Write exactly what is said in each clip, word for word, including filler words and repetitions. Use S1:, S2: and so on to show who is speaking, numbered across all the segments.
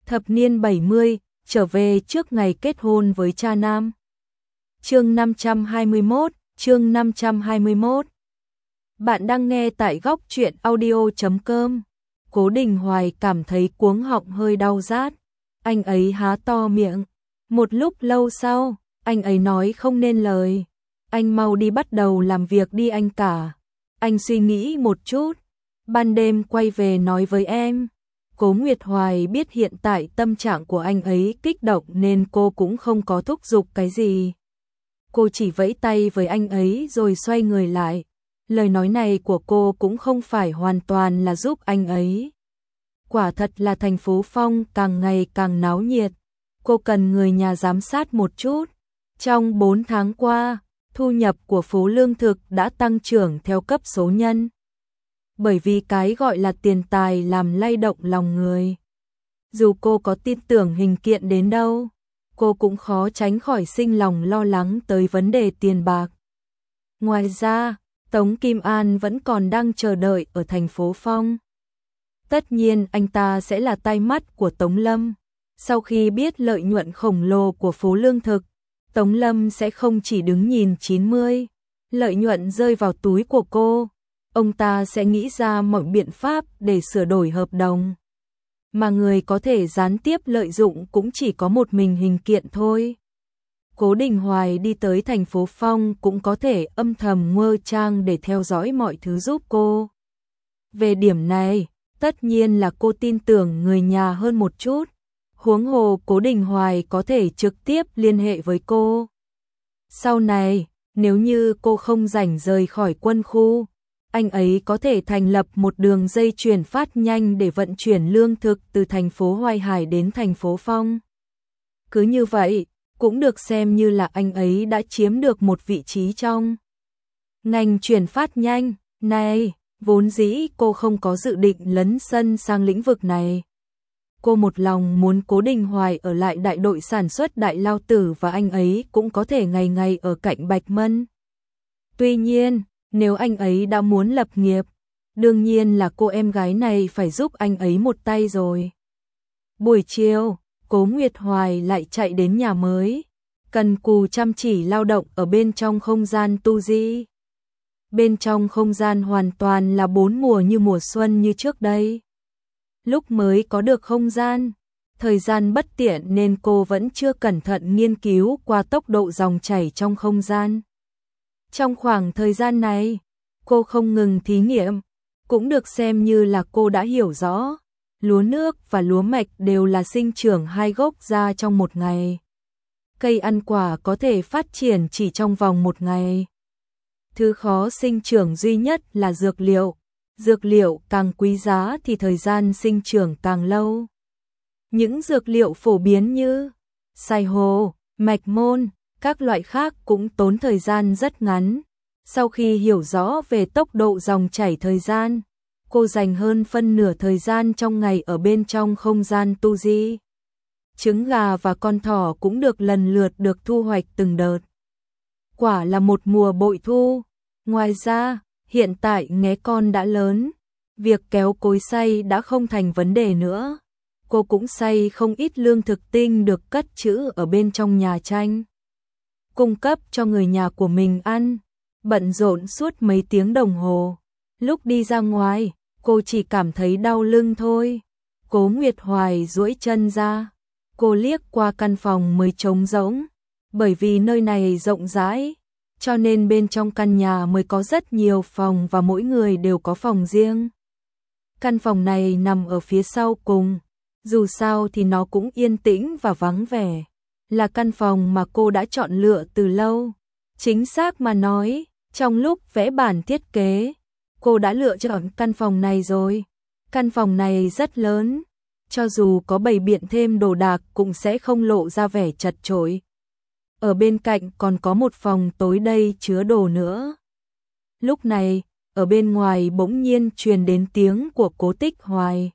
S1: Thập niên bảy mươi, trở về trước ngày kết hôn với cha nam. Chương năm trăm hai mươi mốt, chương năm trăm hai mươi mốt. Bạn đang nghe tại góc truyện audio chấm com. Cố Đình Hoài cảm thấy cuống họng hơi đau rát. Anh ấy há to miệng. Một lúc lâu sau, anh ấy nói không nên lời. Anh mau đi bắt đầu làm việc đi anh cả. Anh suy nghĩ một chút. Ban đêm quay về nói với em. Cố Nguyệt Hoài biết hiện tại tâm trạng của anh ấy kích động nên cô cũng không có thúc giục cái gì. Cô chỉ vẫy tay với anh ấy rồi xoay người lại. Lời nói này của cô cũng không phải hoàn toàn là giúp anh ấy. Quả thật là thành phố Phong càng ngày càng náo nhiệt. Cô cần người nhà giám sát một chút. Trong bốn tháng qua, thu nhập của phố lương thực đã tăng trưởng theo cấp số nhân. Bởi vì cái gọi là tiền tài làm lay động lòng người. Dù cô có tin tưởng hình kiện đến đâu, cô cũng khó tránh khỏi sinh lòng lo lắng tới vấn đề tiền bạc. Ngoài ra, Tống Kim An vẫn còn đang chờ đợi ở thành phố Phong. Tất nhiên anh ta sẽ là tai mắt của Tống Lâm. Sau khi biết lợi nhuận khổng lồ của phố lương thực, Tống Lâm sẽ không chỉ đứng nhìn chín mươi, lợi nhuận rơi vào túi của cô. Ông ta sẽ nghĩ ra mọi biện pháp để sửa đổi hợp đồng. Mà người có thể gián tiếp lợi dụng cũng chỉ có một mình hình kiện thôi. Cố Đình Hoài đi tới thành phố Phong cũng có thể âm thầm ngơ trang để theo dõi mọi thứ giúp cô. Về điểm này, tất nhiên là cô tin tưởng người nhà hơn một chút. Huống hồ Cố Đình Hoài có thể trực tiếp liên hệ với cô. Sau này, nếu như cô không rảnh rời khỏi quân khu, anh ấy có thể thành lập một đường dây chuyển phát nhanh để vận chuyển lương thực từ thành phố Hoài Hải đến thành phố Phong. Cứ như vậy, cũng được xem như là anh ấy đã chiếm được một vị trí trong ngành chuyển phát nhanh này. Vốn dĩ cô không có dự định lấn sân sang lĩnh vực này. Cô một lòng muốn Cố Đình Hoài ở lại đại đội sản xuất Đại Lao Tử và anh ấy cũng có thể ngày ngày ở cạnh Bạch Mân. Tuy nhiên, nếu anh ấy đã muốn lập nghiệp, đương nhiên là cô em gái này phải giúp anh ấy một tay rồi. Buổi chiều, Cố Nguyệt Hoài lại chạy đến nhà mới, cần cù chăm chỉ lao động ở bên trong không gian tu di. Bên trong không gian hoàn toàn là bốn mùa như mùa xuân như trước đây. Lúc mới có được không gian, thời gian bất tiện nên cô vẫn chưa cẩn thận nghiên cứu qua tốc độ dòng chảy trong không gian. Trong khoảng thời gian này, cô không ngừng thí nghiệm, cũng được xem như là cô đã hiểu rõ. Lúa nước và lúa mạch đều là sinh trưởng hai gốc ra trong một ngày. Cây ăn quả có thể phát triển chỉ trong vòng một ngày. Thứ khó sinh trưởng duy nhất là dược liệu. Dược liệu càng quý giá thì thời gian sinh trưởng càng lâu. Những dược liệu phổ biến như sai hồ, mạch môn, các loại khác cũng tốn thời gian rất ngắn. Sau khi hiểu rõ về tốc độ dòng chảy thời gian, cô dành hơn phân nửa thời gian trong ngày ở bên trong không gian tu di. Trứng gà và con thỏ cũng được lần lượt được thu hoạch từng đợt. Quả là một mùa bội thu. Ngoài ra, hiện tại nghé con đã lớn, việc kéo cối xay đã không thành vấn đề nữa. Cô cũng xay không ít lương thực tinh được cất trữ ở bên trong nhà tranh, cung cấp cho người nhà của mình ăn. Bận rộn suốt mấy tiếng đồng hồ. Lúc đi ra ngoài, cô chỉ cảm thấy đau lưng thôi. Cố Nguyệt Hoài duỗi chân ra. Cô liếc qua căn phòng mới trống rỗng. Bởi vì nơi này rộng rãi, cho nên bên trong căn nhà mới có rất nhiều phòng và mỗi người đều có phòng riêng. Căn phòng này nằm ở phía sau cùng. Dù sao thì nó cũng yên tĩnh và vắng vẻ. Là căn phòng mà cô đã chọn lựa từ lâu. Chính xác mà nói, trong lúc vẽ bản thiết kế, cô đã lựa chọn căn phòng này rồi. Căn phòng này rất lớn, cho dù có bày biện thêm đồ đạc cũng sẽ không lộ ra vẻ chật chội. Ở bên cạnh còn có một phòng tối đây chứa đồ nữa. Lúc này, ở bên ngoài bỗng nhiên truyền đến tiếng của Cố Tích Hoài.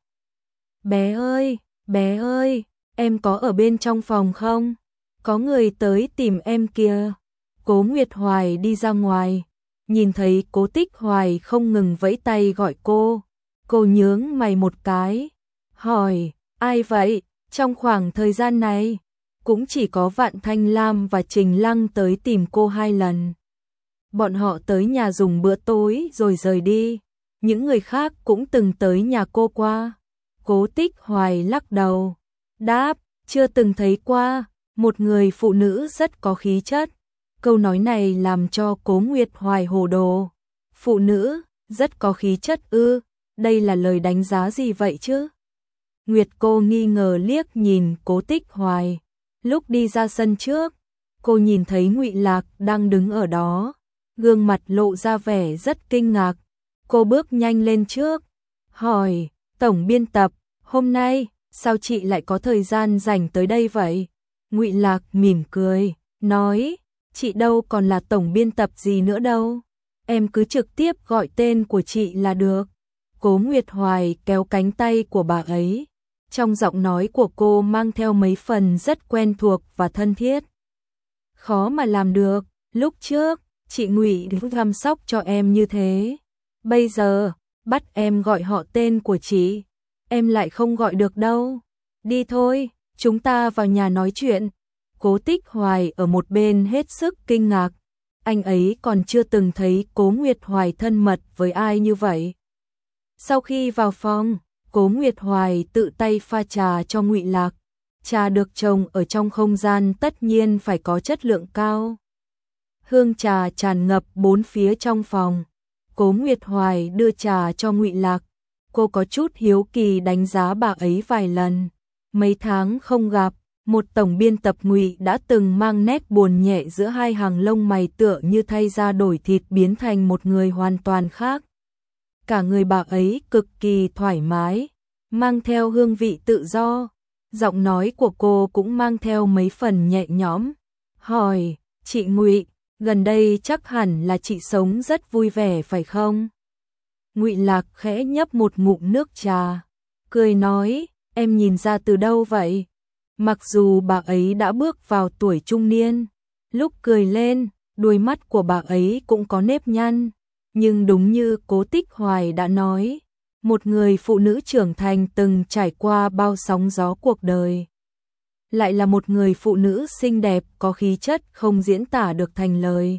S1: Bé ơi, bé ơi, em có ở bên trong phòng không? Có người tới tìm em kìa. Cố Nguyệt Hoài đi ra ngoài, nhìn thấy Cố Tích Hoài không ngừng vẫy tay gọi cô. Cô nhướng mày một cái, hỏi, ai vậy? Trong khoảng thời gian này, cũng chỉ có Vạn Thanh Lam và Trình Lăng tới tìm cô hai lần. Bọn họ tới nhà dùng bữa tối rồi rời đi. Những người khác cũng từng tới nhà cô qua. Cố Tích Hoài lắc đầu, đáp, chưa từng thấy qua, một người phụ nữ rất có khí chất. Câu nói này làm cho Cố Nguyệt Hoài hồ đồ. Phụ nữ, rất có khí chất ư, đây là lời đánh giá gì vậy chứ? Nguyệt cô nghi ngờ liếc nhìn Cố Tích Hoài. Lúc đi ra sân trước, cô nhìn thấy Ngụy Lạc đang đứng ở đó, gương mặt lộ ra vẻ rất kinh ngạc. Cô bước nhanh lên trước, hỏi, tổng biên tập, hôm nay, sao chị lại có thời gian rảnh tới đây vậy? Ngụy Lạc mỉm cười, nói, chị đâu còn là tổng biên tập gì nữa đâu, em cứ trực tiếp gọi tên của chị là được. Cố Nguyệt Hoài kéo cánh tay của bà ấy. Trong giọng nói của cô mang theo mấy phần rất quen thuộc và thân thiết. Khó mà làm được, lúc trước, chị Ngụy được chăm sóc cho em như thế. Bây giờ, bắt em gọi họ tên của chị, em lại không gọi được đâu. Đi thôi, chúng ta vào nhà nói chuyện. Cố Tích Hoài ở một bên hết sức kinh ngạc. Anh ấy còn chưa từng thấy Cố Nguyệt Hoài thân mật với ai như vậy. Sau khi vào phòng, Cố Nguyệt Hoài tự tay pha trà cho Ngụy Lạc. Trà được trồng ở trong không gian tất nhiên phải có chất lượng cao. Hương trà tràn ngập bốn phía trong phòng. Cố Nguyệt Hoài đưa trà cho Ngụy Lạc. Cô có chút hiếu kỳ đánh giá bà ấy vài lần. Mấy tháng không gặp, một tổng biên tập Ngụy đã từng mang nét buồn nhẹ giữa hai hàng lông mày tựa như thay da đổi thịt biến thành một người hoàn toàn khác. Cả người bà ấy cực kỳ thoải mái, mang theo hương vị tự do. Giọng nói của cô cũng mang theo mấy phần nhẹ nhõm. Hỏi, chị Ngụy, gần đây chắc hẳn là chị sống rất vui vẻ phải không? Ngụy Lạc khẽ nhấp một ngụm nước trà, cười nói, em nhìn ra từ đâu vậy? Mặc dù bà ấy đã bước vào tuổi trung niên, lúc cười lên, đuôi mắt của bà ấy cũng có nếp nhăn. Nhưng đúng như Cố Tích Hoài đã nói, một người phụ nữ trưởng thành từng trải qua bao sóng gió cuộc đời. Lại là một người phụ nữ xinh đẹp có khí chất không diễn tả được thành lời.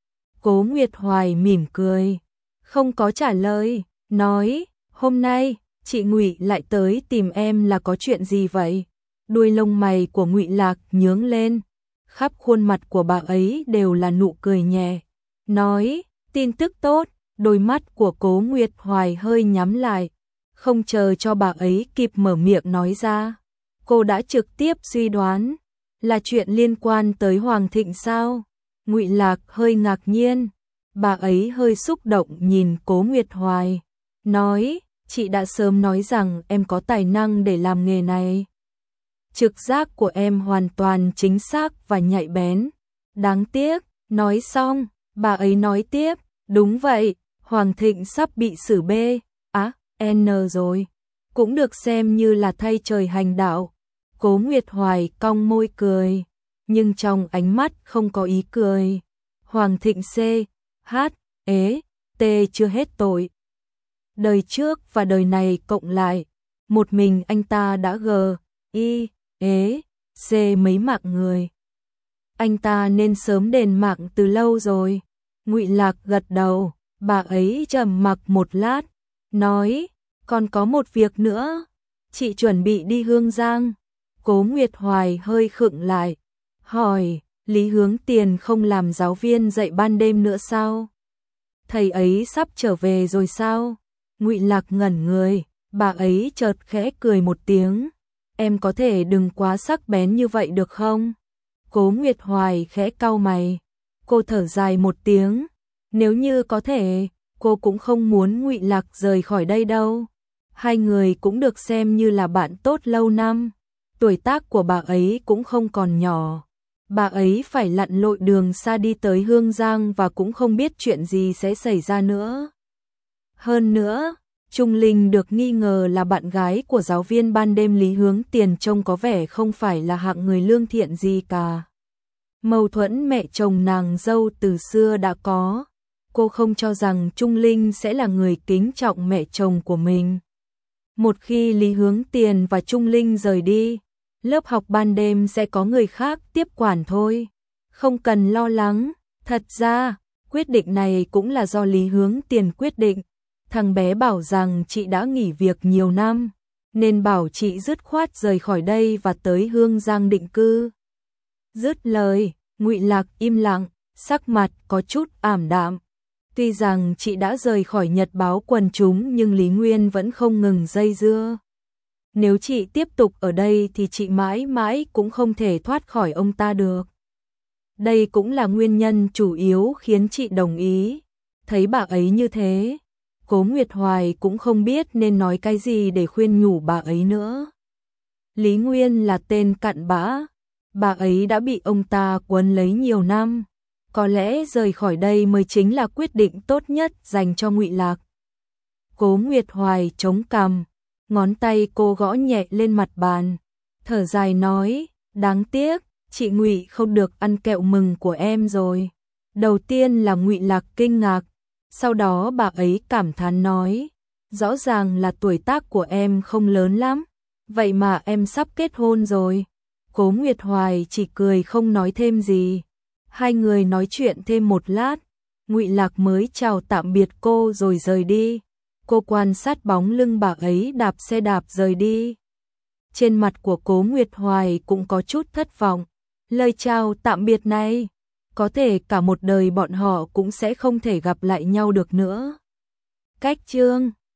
S1: Cố Nguyệt Hoài mỉm cười, không có trả lời, nói, hôm nay, chị Ngụy lại tới tìm em là có chuyện gì vậy? Đuôi lông mày của Ngụy Lạc nhướng lên, khắp khuôn mặt của bà ấy đều là nụ cười nhẹ, nói, tin tức tốt. Đôi mắt của Cố Nguyệt Hoài hơi nhắm lại, không chờ cho bà ấy kịp mở miệng nói ra. Cô đã trực tiếp suy đoán, là chuyện liên quan tới Hoàng Thịnh sao? Ngụy Lạc hơi ngạc nhiên, bà ấy hơi xúc động nhìn Cố Nguyệt Hoài, nói, chị đã sớm nói rằng em có tài năng để làm nghề này. Trực giác của em hoàn toàn chính xác và nhạy bén. Đáng tiếc, nói xong, bà ấy nói tiếp, đúng vậy. Hoàng Thịnh sắp bị xử B, á, à, N rồi. Cũng được xem như là thay trời hành đạo. Cố Nguyệt Hoài cong môi cười, nhưng trong ánh mắt không có ý cười. Hoàng Thịnh C, H, ế, T chưa hết tội. Đời trước và đời này cộng lại, một mình anh ta đã G, I, ế, C mấy mạng người. Anh ta nên sớm đền mạng từ lâu rồi. Ngụy Lạc gật đầu. Bà ấy trầm mặc một lát, nói, còn có một việc nữa, chị chuẩn bị đi Hương Giang. Cố Nguyệt Hoài hơi khựng lại, hỏi, Lý Hướng Tiền không làm giáo viên dạy ban đêm nữa sao? Thầy ấy sắp trở về rồi sao? Ngụy Lạc ngẩn người, bà ấy chợt khẽ cười một tiếng, em có thể đừng quá sắc bén như vậy được không? Cố Nguyệt Hoài khẽ cau mày, cô thở dài một tiếng. Nếu như có thể, cô cũng không muốn Ngụy Lạc rời khỏi đây đâu. Hai người cũng được xem như là bạn tốt lâu năm. Tuổi tác của bà ấy cũng không còn nhỏ. Bà ấy phải lặn lội đường xa đi tới Hương Giang và cũng không biết chuyện gì sẽ xảy ra nữa. Hơn nữa, Trung Linh được nghi ngờ là bạn gái của giáo viên ban đêm Lý Hướng Tiền, trông có vẻ không phải là hạng người lương thiện gì cả. Mâu thuẫn mẹ chồng nàng dâu từ xưa đã có. Cô không cho rằng Trung Linh sẽ là người kính trọng mẹ chồng của mình. Một khi Lý Hướng Tiền và Trung Linh rời đi, lớp học ban đêm sẽ có người khác tiếp quản thôi. Không cần lo lắng, thật ra, quyết định này cũng là do Lý Hướng Tiền quyết định. Thằng bé bảo rằng chị đã nghỉ việc nhiều năm, nên bảo chị dứt khoát rời khỏi đây và tới Hương Giang định cư. Dứt lời, Ngụy Lạc im lặng, sắc mặt có chút ảm đạm. Tuy rằng chị đã rời khỏi nhật báo quần chúng nhưng Lý Nguyên vẫn không ngừng dây dưa. Nếu chị tiếp tục ở đây thì chị mãi mãi cũng không thể thoát khỏi ông ta được. Đây cũng là nguyên nhân chủ yếu khiến chị đồng ý. Thấy bà ấy như thế, Cố Nguyệt Hoài cũng không biết nên nói cái gì để khuyên nhủ bà ấy nữa. Lý Nguyên là tên cặn bã, bà ấy đã bị ông ta quấn lấy nhiều năm. Có lẽ rời khỏi đây mới chính là quyết định tốt nhất dành cho Ngụy Lạc. Cố Nguyệt Hoài chống cằm, ngón tay cô gõ nhẹ lên mặt bàn, thở dài nói, đáng tiếc, chị Ngụy không được ăn kẹo mừng của em rồi. Đầu tiên là Ngụy Lạc kinh ngạc, sau đó bà ấy cảm thán nói, rõ ràng là tuổi tác của em không lớn lắm, vậy mà em sắp kết hôn rồi. Cố Nguyệt Hoài chỉ cười không nói thêm gì. Hai người nói chuyện thêm một lát, Ngụy Lạc mới chào tạm biệt cô rồi rời đi. Cô quan sát bóng lưng bà ấy đạp xe đạp rời đi. Trên mặt của Cố Nguyệt Hoài cũng có chút thất vọng. Lời chào tạm biệt này, có thể cả một đời bọn họ cũng sẽ không thể gặp lại nhau được nữa. Cách chương